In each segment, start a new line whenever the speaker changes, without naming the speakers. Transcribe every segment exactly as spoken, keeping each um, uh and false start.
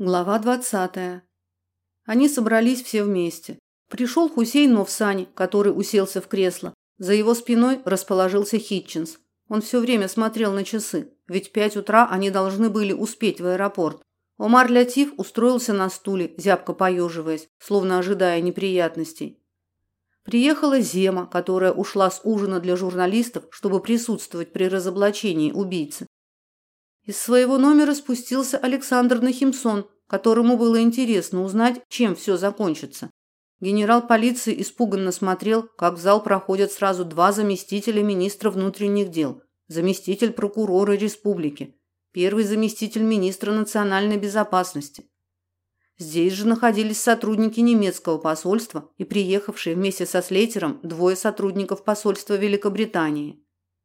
Глава двадцатая. Они собрались все вместе. Пришел Хусейн Мовсани, который уселся в кресло. За его спиной расположился Хитчинс. Он все время смотрел на часы, ведь в пять утра они должны были успеть в аэропорт. Омар Лятиф устроился на стуле, зябко поеживаясь, словно ожидая неприятностей. Приехала Зема, которая ушла с ужина для журналистов, чтобы присутствовать при разоблачении убийцы. Из своего номера спустился Александр Нахимсон, которому было интересно узнать, чем все закончится. Генерал полиции испуганно смотрел, как в зал проходят сразу два заместителя министра внутренних дел, заместитель прокурора республики, первый заместитель министра национальной безопасности. Здесь же находились сотрудники немецкого посольства и приехавшие вместе со Слейтером двое сотрудников посольства Великобритании.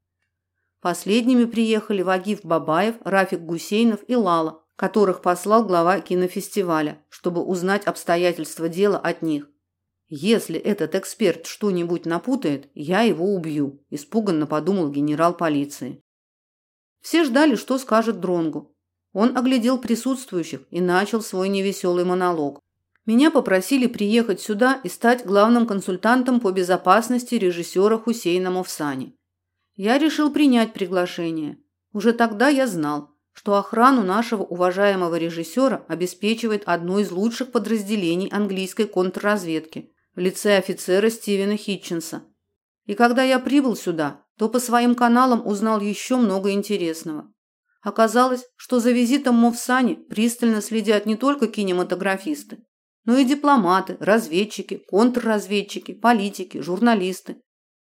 Последними приехали Вагиф Бабаев, Рафик Гусейнов и Лала, которых послал глава кинофестиваля, чтобы узнать обстоятельства дела от них. «Если этот эксперт что-нибудь напутает, я его убью», – испуганно подумал генерал полиции. Все ждали, что скажет Дронгу. Он оглядел присутствующих и начал свой невеселый монолог. «Меня попросили приехать сюда и стать главным консультантом по безопасности режиссера Хусейна Мовсани. Я решил принять приглашение. Уже тогда я знал, что охрану нашего уважаемого режиссера обеспечивает одно из лучших подразделений английской контрразведки в лице офицера Стивена Хитчинса. И когда я прибыл сюда, то по своим каналам узнал еще много интересного. Оказалось, что за визитом Мовсани пристально следят не только кинематографисты, но и дипломаты, разведчики, контрразведчики, политики, журналисты.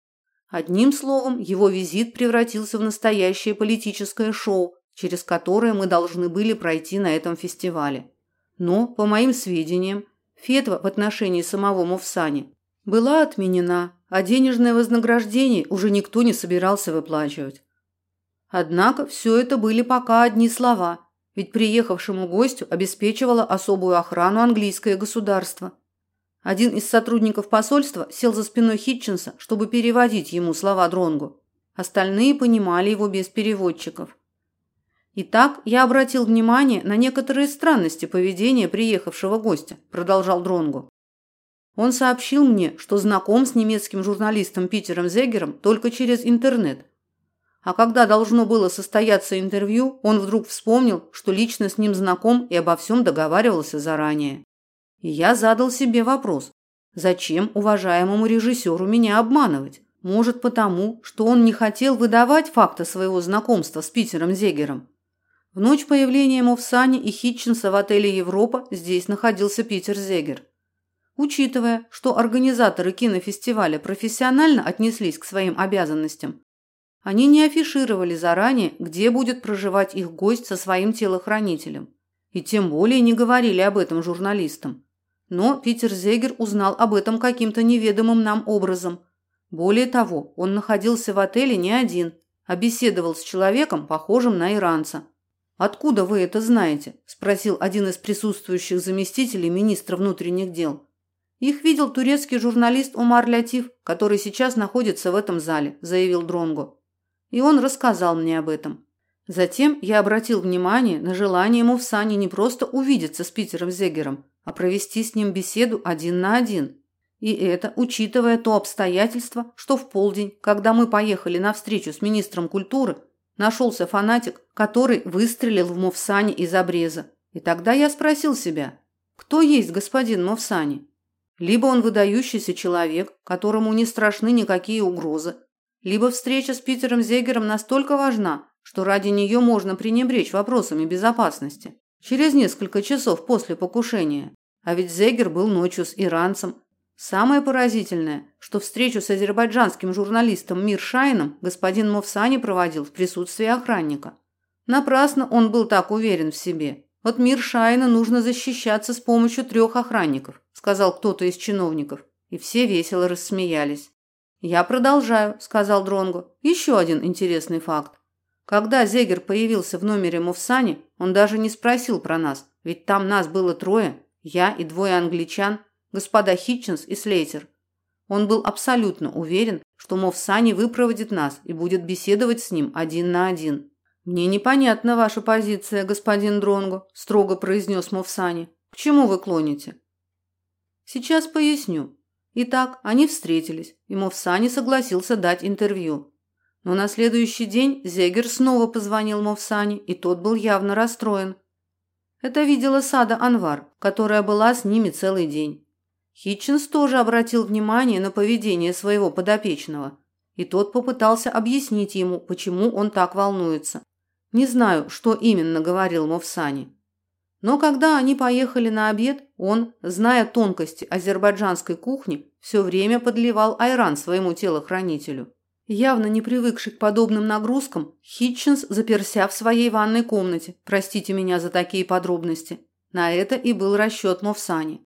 Одним словом, его визит превратился в настоящее политическое шоу, через которое мы должны были пройти на этом фестивале. Но, по моим сведениям, фетва в отношении самого Мовсани была отменена, а денежное вознаграждение уже никто не собирался выплачивать. Однако все это были пока одни слова, ведь приехавшему гостю обеспечивало особую охрану английское государство. Один из сотрудников посольства сел за спиной Хитчинса, чтобы переводить ему слова Дронгу. Остальные понимали его без переводчиков. «Итак, я обратил внимание на некоторые странности поведения приехавшего гостя», – продолжал Дронгу. «Он сообщил мне, что знаком с немецким журналистом Питером Зегером только через интернет. А когда должно было состояться интервью, он вдруг вспомнил, что лично с ним знаком и обо всем договаривался заранее. И я задал себе вопрос, зачем уважаемому режиссеру меня обманывать? Может, потому, что он не хотел выдавать факта своего знакомства с Питером Зегером? В ночь появления Мовсани и Хитчинса в отеле «Европа» здесь находился Питер Зегер. Учитывая, что организаторы кинофестиваля профессионально отнеслись к своим обязанностям, они не афишировали заранее, где будет проживать их гость со своим телохранителем, и тем более не говорили об этом журналистам. Но Питер Зегер узнал об этом каким-то неведомым нам образом. Более того, он находился в отеле не один, а беседовал с человеком, похожим на иранца. «Откуда вы это знаете?» – спросил один из присутствующих заместителей министра внутренних дел. «Их видел турецкий журналист Омар Лятиф, который сейчас находится в этом зале», – заявил Дронгу. И он рассказал мне об этом. Затем я обратил внимание на желание Мовсани не просто увидеться с Питером Зегером, а провести с ним беседу один на один. И это учитывая то обстоятельство, что в полдень, когда мы поехали на встречу с министром культуры, нашелся фанатик, который выстрелил в Мовсани из обреза. И тогда я спросил себя, кто есть господин Мовсани? Либо он выдающийся человек, которому не страшны никакие угрозы, либо встреча с Питером Зегером настолько важна, что ради нее можно пренебречь вопросами безопасности. Через несколько часов после покушения. А ведь Зегер был ночью с иранцем. Самое поразительное, что встречу с азербайджанским журналистом Мир Шайном господин Мовсани проводил в присутствии охранника. Напрасно он был так уверен в себе. От Мир Шайна нужно защищаться с помощью трех охранников, сказал кто-то из чиновников. И все весело рассмеялись. «Я продолжаю», – сказал Дронгу. «Еще один интересный факт. Когда Зегер появился в номере Мовсани, он даже не спросил про нас, ведь там нас было трое, я и двое англичан, господа Хитчинс и Слейтер. Он был абсолютно уверен, что Мовсани выпроводит нас и будет беседовать с ним один на один. «Мне непонятна ваша позиция, господин Дронго», – строго произнес Мовсани. «К чему вы клоните?» «Сейчас поясню. Итак, они встретились, и Мовсани согласился дать интервью. Но на следующий день Зегер снова позвонил Мовсани, и тот был явно расстроен. Это видела Сада Анвар, которая была с ними целый день. Хитчинс тоже обратил внимание на поведение своего подопечного, и тот попытался объяснить ему, почему он так волнуется. Не знаю, что именно говорил Мовсани. Но когда они поехали на обед, он, зная тонкости азербайджанской кухни, все время подливал айран своему телохранителю. Явно не привыкший к подобным нагрузкам, Хитчинс заперся в своей ванной комнате. Простите меня за такие подробности. На это и был расчет Мовсани.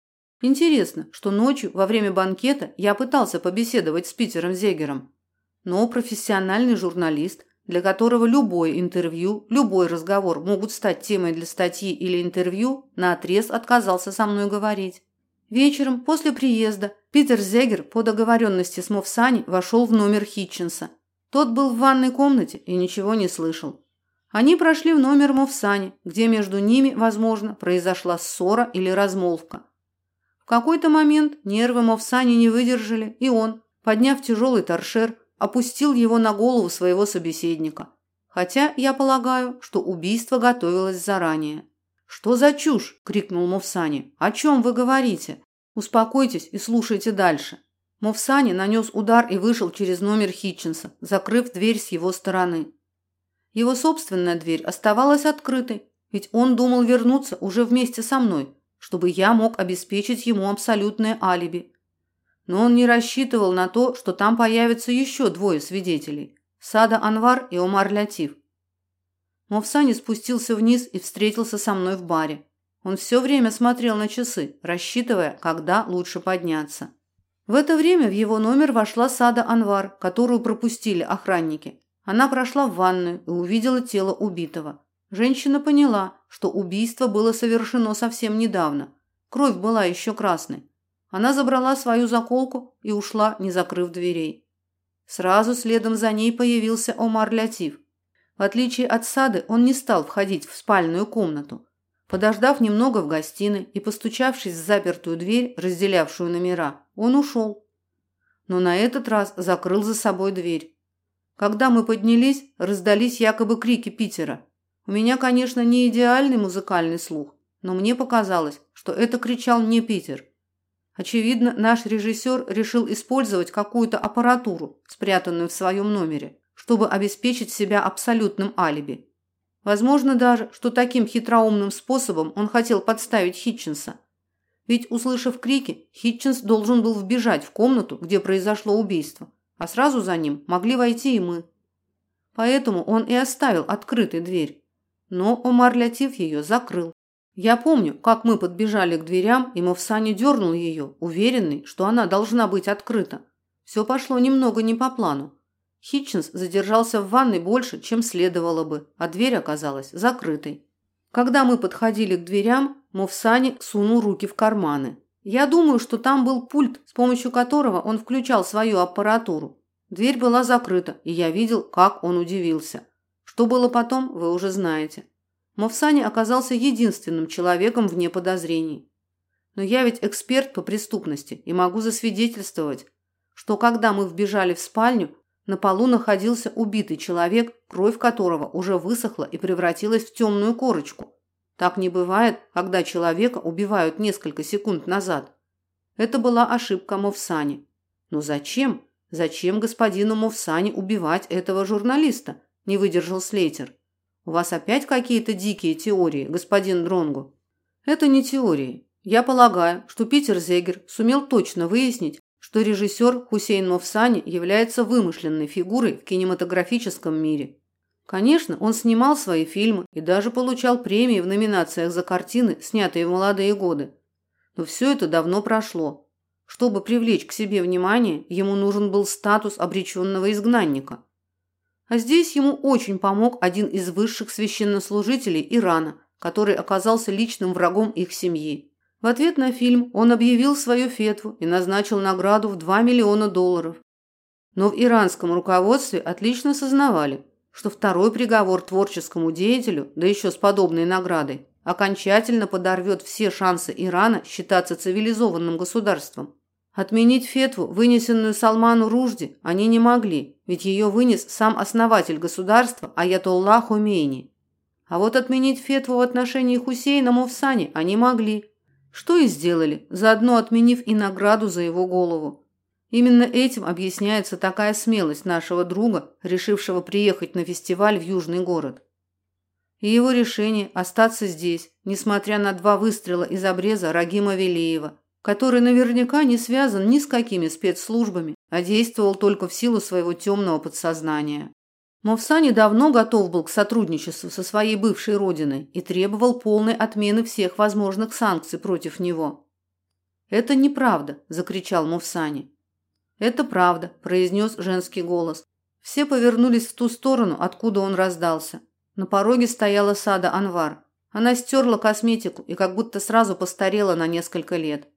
Интересно, что ночью во время банкета я пытался побеседовать с Питером Зегером. Но профессиональный журналист, для которого любое интервью, любой разговор могут стать темой для статьи или интервью, наотрез отказался со мной говорить. Вечером, после приезда, Питер Зегер по договоренности с Мовсани вошел в номер Хитчинса. Тот был в ванной комнате и ничего не слышал. Они прошли в номер Мовсани, где между ними, возможно, произошла ссора или размолвка. В какой-то момент нервы Мовсани не выдержали, и он, подняв тяжелый торшер, опустил его на голову своего собеседника. Хотя я полагаю, что убийство готовилось заранее. «Что за чушь?» – крикнул Мовсани. «О чем вы говорите? Успокойтесь и слушайте дальше». Мовсани нанес удар и вышел через номер Хитчинса, закрыв дверь с его стороны. Его собственная дверь оставалась открытой, ведь он думал вернуться уже вместе со мной, чтобы я мог обеспечить ему абсолютное алиби. Но он не рассчитывал на то, что там появятся еще двое свидетелей – Сада Анвар и Омар Лятиф. Мовсани спустился вниз и встретился со мной в баре. Он все время смотрел на часы, рассчитывая, когда лучше подняться. В это время в его номер вошла Сада Анвар, которую пропустили охранники. Она прошла в ванную и увидела тело убитого. Женщина поняла, что убийство было совершено совсем недавно. Кровь была еще красной. Она забрала свою заколку и ушла, не закрыв дверей. Сразу следом за ней появился Омар Лятиф. В отличие от Сады, он не стал входить в спальную комнату. Подождав немного в гостиной и постучавшись в запертую дверь, разделявшую номера, он ушел. Но на этот раз закрыл за собой дверь. Когда мы поднялись, раздались якобы крики Питера. У меня, конечно, не идеальный музыкальный слух, но мне показалось, что это кричал не Питер. Очевидно, наш режиссер решил использовать какую-то аппаратуру, спрятанную в своем номере, чтобы обеспечить себя абсолютным алиби. Возможно даже, что таким хитроумным способом он хотел подставить Хитчинса. Ведь, услышав крики, Хитчинс должен был вбежать в комнату, где произошло убийство, а сразу за ним могли войти и мы. Поэтому он и оставил открытой дверь. Но Омар Лятиф ее закрыл. Я помню, как мы подбежали к дверям, и Мовсани дернул ее, уверенный, что она должна быть открыта. Все пошло немного не по плану. Хитчинс задержался в ванной больше, чем следовало бы, а дверь оказалась закрытой. Когда мы подходили к дверям, Мовсани сунул руки в карманы. Я думаю, что там был пульт, с помощью которого он включал свою аппаратуру. Дверь была закрыта, и я видел, как он удивился. Что было потом, вы уже знаете. Мовсани оказался единственным человеком вне подозрений. Но я ведь эксперт по преступности и могу засвидетельствовать, что когда мы вбежали в спальню, на полу находился убитый человек, кровь которого уже высохла и превратилась в темную корочку. Так не бывает, когда человека убивают несколько секунд назад. Это была ошибка Мовсани. Но зачем? Зачем господину Мовсани убивать этого журналиста? Не выдержал Слейтер. У вас опять какие-то дикие теории, господин Дронго? Это не теории. Я полагаю, что Питер Зегер сумел точно выяснить, что режиссер Хусейн Мовсани является вымышленной фигурой в кинематографическом мире. Конечно, он снимал свои фильмы и даже получал премии в номинациях за картины, снятые в молодые годы. Но все это давно прошло. Чтобы привлечь к себе внимание, ему нужен был статус обреченного изгнанника. А здесь ему очень помог один из высших священнослужителей Ирана, который оказался личным врагом их семьи. В ответ на фильм он объявил свою фетву и назначил награду в два миллиона долларов. Но в иранском руководстве отлично сознавали, что второй приговор творческому деятелю, да еще с подобной наградой, окончательно подорвет все шансы Ирана считаться цивилизованным государством. Отменить фетву, вынесенную Салману Ружди, они не могли, ведь ее вынес сам основатель государства Аятолла Хомейни. А вот отменить фетву в отношении Хусейна Мовсани они могли. Что и сделали, заодно отменив и награду за его голову. Именно этим объясняется такая смелость нашего друга, решившего приехать на фестиваль в Южный город. И его решение остаться здесь, несмотря на два выстрела из обреза Рагима Велиева, который наверняка не связан ни с какими спецслужбами, а действовал только в силу своего темного подсознания. Мовсани давно готов был к сотрудничеству со своей бывшей родиной и требовал полной отмены всех возможных санкций против него. «Это неправда!» – закричал Мовсани. «Это правда», – произнес женский голос. Все повернулись в ту сторону, откуда он раздался. На пороге стояла Сада Анвар. Она стерла косметику и как будто сразу постарела на несколько лет.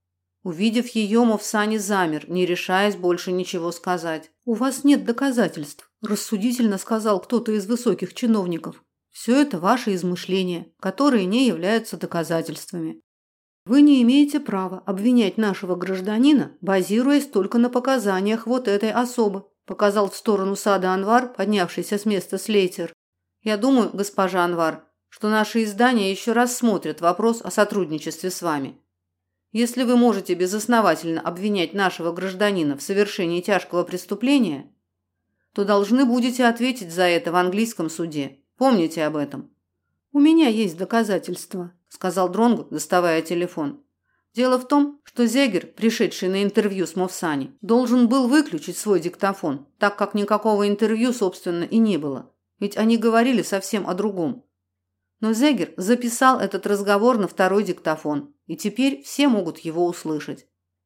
Увидев ее, Мовсани замер, не решаясь больше ничего сказать. «У вас нет доказательств», – рассудительно сказал кто-то из высоких чиновников. «Все это ваши измышления, которые не являются доказательствами. Вы не имеете права обвинять нашего гражданина, базируясь только на показаниях вот этой особы», – показал в сторону Сада Анвар, поднявшийся с места Слейтер. «Я думаю, госпожа Анвар, что наши издания еще раз смотрят вопрос о сотрудничестве с вами. Если вы можете безосновательно обвинять нашего гражданина в совершении тяжкого преступления, то должны будете ответить за это в английском суде. Помните об этом». «У меня есть доказательства», – сказал Дронгу, доставая телефон. Дело в том, что Зегер, пришедший на интервью с Мовсани, должен был выключить свой диктофон, так как никакого интервью, собственно, и не было. Ведь они говорили совсем о другом. Но Зегер записал этот разговор на второй диктофон, и теперь все могут его услышать.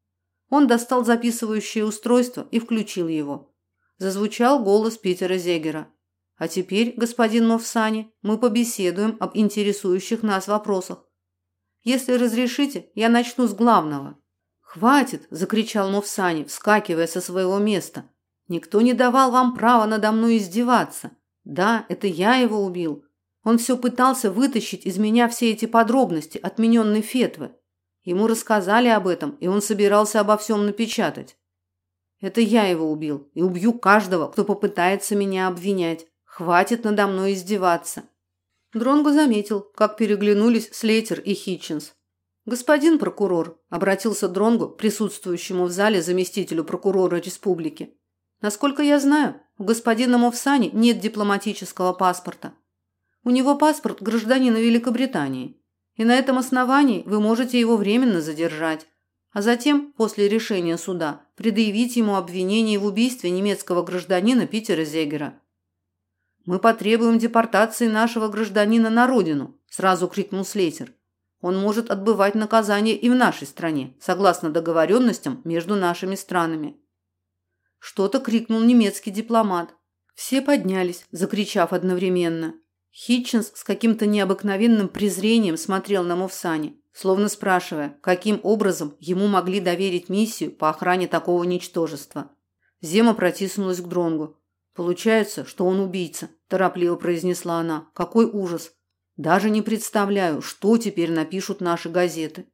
Он достал записывающее устройство и включил его. Зазвучал голос Питера Зегера. «А теперь, господин Мовсани, мы побеседуем об интересующих нас вопросах. Если разрешите, я начну с главного». «Хватит!» – закричал Мовсани, вскакивая со своего места. «Никто не давал вам права надо мной издеваться. Да, это я его убил. Он все пытался вытащить из меня все эти подробности отмененной фетвы. Ему рассказали об этом, и он собирался обо всем напечатать. Это я его убил и убью каждого, кто попытается меня обвинять. Хватит надо мной издеваться». Дронго заметил, как переглянулись Слейтер и Хитчинс. «Господин прокурор», – обратился Дронго к присутствующему в зале заместителю прокурора республики. «Насколько я знаю, у господина Мовсани нет дипломатического паспорта. У него паспорт гражданина Великобритании, и на этом основании вы можете его временно задержать, а затем, после решения суда, предъявить ему обвинение в убийстве немецкого гражданина Питера Зегера». «Мы потребуем депортации нашего гражданина на родину», – сразу крикнул Слейтер. «Он может отбывать наказание и в нашей стране, согласно договоренностям между нашими странами». Что-то крикнул немецкий дипломат. Все поднялись, закричав одновременно. Хитчинс с каким-то необыкновенным презрением смотрел на Мовсани, словно спрашивая, каким образом ему могли доверить миссию по охране такого ничтожества. Зема протиснулась к Дронгу. «Получается, что он убийца», – торопливо произнесла она. «Какой ужас! Даже не представляю, что теперь напишут наши газеты».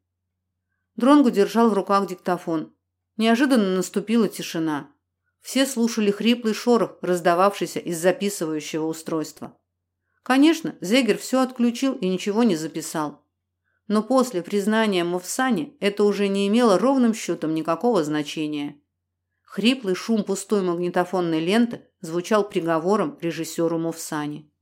Дронгу держал в руках диктофон. Неожиданно наступила тишина. Все слушали хриплый шорох, раздававшийся из записывающего устройства. Конечно, Зегер все отключил и ничего не записал. Но после признания Мовсани это уже не имело ровным счетом никакого значения. Хриплый шум пустой магнитофонной ленты звучал приговором режиссеру Мовсани.